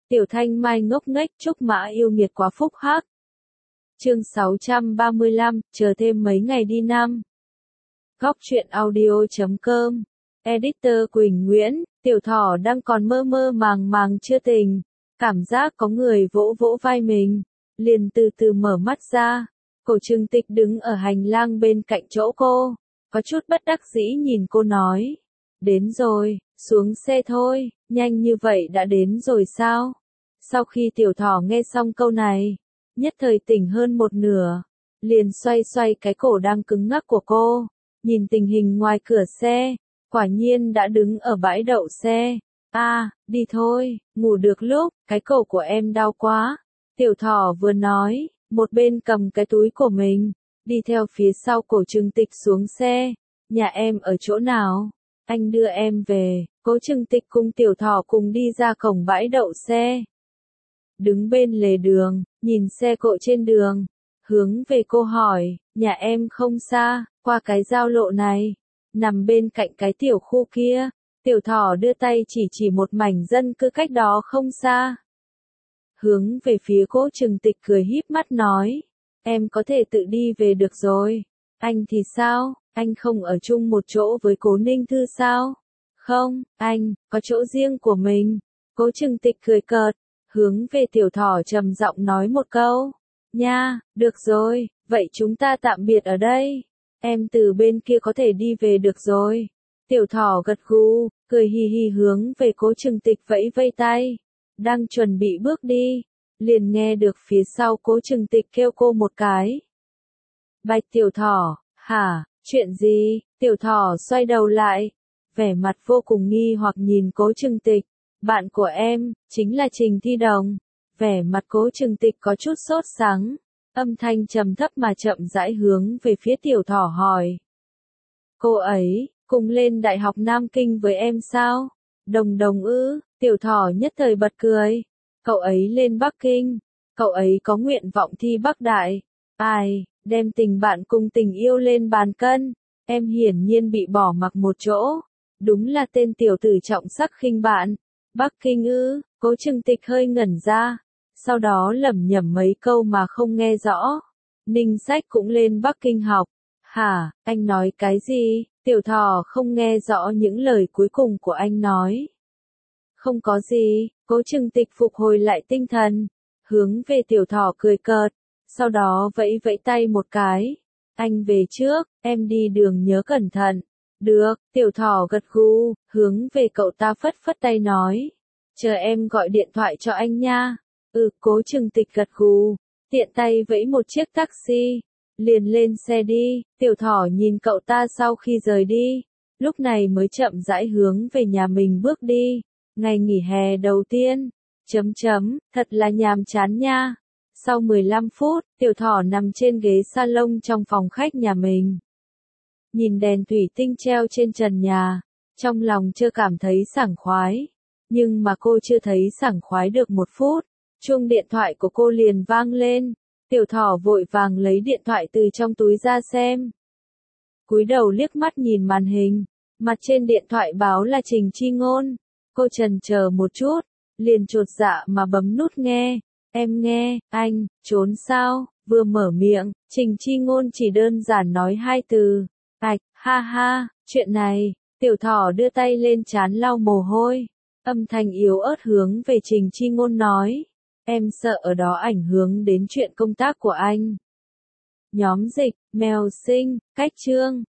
Tiểu Thanh Mai ngốc nghếch, Trúc Mã yêu nghiệt quá phúc hắc. Chương 635, chờ thêm mấy ngày đi năm. Góc truyện audio.com. Editor Quỳnh Nguyễn. Tiểu Thỏ đang còn mơ mơ màng màng chưa tỉnh, cảm giác có người vỗ vỗ vai mình, liền từ từ mở mắt ra. Cổ Trừng Tịch đứng ở hành lang bên cạnh chỗ cô, có chút bất đắc dĩ nhìn cô nói: "Đến rồi, xuống xe thôi." "Nhanh như vậy đã đến rồi sao?" Sau khi Tiểu Thỏ nghe xong câu này, nhất thời tỉnh hơn một nửa, liền xoay xoay cái cổ đang cứng ngắc của cô, nhìn tình hình ngoài cửa xe, quả nhiên đã đứng ở bãi đậu xe. Đi thôi, ngủ được lúc, cái cổ của em đau quá." Tiểu Thỏ vừa nói, một bên cầm cái túi của mình, đi theo phía sau Cổ Trừng Tịch xuống xe. "Nhà em ở chỗ nào? Anh đưa em về." Cố Trừng Tịch cùng Tiểu Thỏ cùng đi ra cổng bãi đậu xe. Đứng bên lề đường, nhìn xe cộ trên đường, hướng về cô hỏi: "Nhà em không xa, qua cái giao lộ này, nằm bên cạnh cái tiểu khu kia." Tiểu Thỏ đưa tay chỉ một mảnh dân cư cách đó không xa. Hướng về phía Cố Trừng Tịch cười híp mắt nói: "Em có thể tự đi về được rồi. Anh thì sao, anh không ở chung một chỗ với Cố Ninh Thư sao?" "Không, anh có chỗ riêng của mình." Cố Trừng Tịch cười cợt, hướng về Tiểu Thỏ trầm giọng nói một câu: "Nha, được rồi, vậy chúng ta tạm biệt ở đây. Em từ bên kia có thể đi về được rồi." Tiểu Thỏ gật gù, cười hì hì hướng về Cố Trừng Tịch vẫy vẫy tay, đang chuẩn bị bước đi, liền nghe được phía sau Cố Trừng Tịch kêu cô một cái: "Bạch Tiểu Thỏ." "Hả, chuyện gì?" Tiểu Thỏ xoay đầu lại, vẻ mặt vô cùng nghi hoặc nhìn Cố Trừng Tịch. "Bạn của em, chính là Trình Thi Đồng." Vẻ mặt Cố Trừng Tịch có chút sốt sắng, âm thanh trầm thấp mà chậm rãi hướng về phía Tiểu Thỏ hỏi: "Cô ấy, cùng lên Đại học Nam Kinh với em sao?" "Đồng Đồng ư?" Tiểu Thỏ nhất thời bật cười. "Cậu ấy lên Bắc Kinh, cậu ấy có nguyện vọng thi Bắc Đại." "Ai, đem tình bạn cùng tình yêu lên bàn cân, em hiển nhiên bị bỏ mặc một chỗ. Đúng là tên tiểu tử trọng sắc khinh bạn." "Bắc Kinh ư?" Cố Trừng Tịch hơi ngẩn ra, sau đó lẩm nhẩm mấy câu mà không nghe rõ. "Ninh Sách cũng lên Bắc Kinh học." "Hả, anh nói cái gì?" Tiểu Thỏ không nghe rõ những lời cuối cùng của anh nói. "Không có gì." Cố Trừng Tịch phục hồi lại tinh thần, hướng về Tiểu Thỏ cười cợt, sau đó vẫy vẫy tay một cái: "Anh về trước, em đi đường nhớ cẩn thận." "Được." Tiểu Thỏ gật gù, hướng về cậu ta phất phất tay nói: "Chờ em gọi điện thoại cho anh nha." Cố Trừng Tịch gật gù, tiện tay vẫy một chiếc taxi, liền lên xe đi. Tiểu Thỏ nhìn cậu ta sau khi rời đi, lúc này mới chậm rãi hướng về nhà mình bước đi. Ngày nghỉ hè đầu tiên, thật là nhàm chán nha. Sau 15 phút, Tiểu Thỏ nằm trên ghế salon trong phòng khách nhà mình, nhìn đèn thủy tinh treo trên trần nhà, trong lòng chưa cảm thấy sảng khoái. Nhưng mà cô chưa thấy sảng khoái được một phút, chuông điện thoại của cô liền vang lên. Tiểu Thỏ vội vàng lấy điện thoại từ trong túi ra xem. Cúi đầu liếc mắt nhìn màn hình, mặt trên điện thoại báo là Trình Chi Ngôn. Cô chần chờ một chút, liền chột dạ mà bấm nút nghe. "Em nghe, anh, trốn sao?" Vừa mở miệng, Trình Chi Ngôn chỉ đơn giản nói hai từ: "Ạch." "Ha ha, chuyện này." Tiểu Thỏ đưa tay lên trán lau mồ hôi, âm thanh yếu ớt hướng về Trình Chi Ngôn nói: "Em sợ ở đó ảnh hưởng đến chuyện công tác của anh." Nhóm dịch, mèo sinh, cách chương.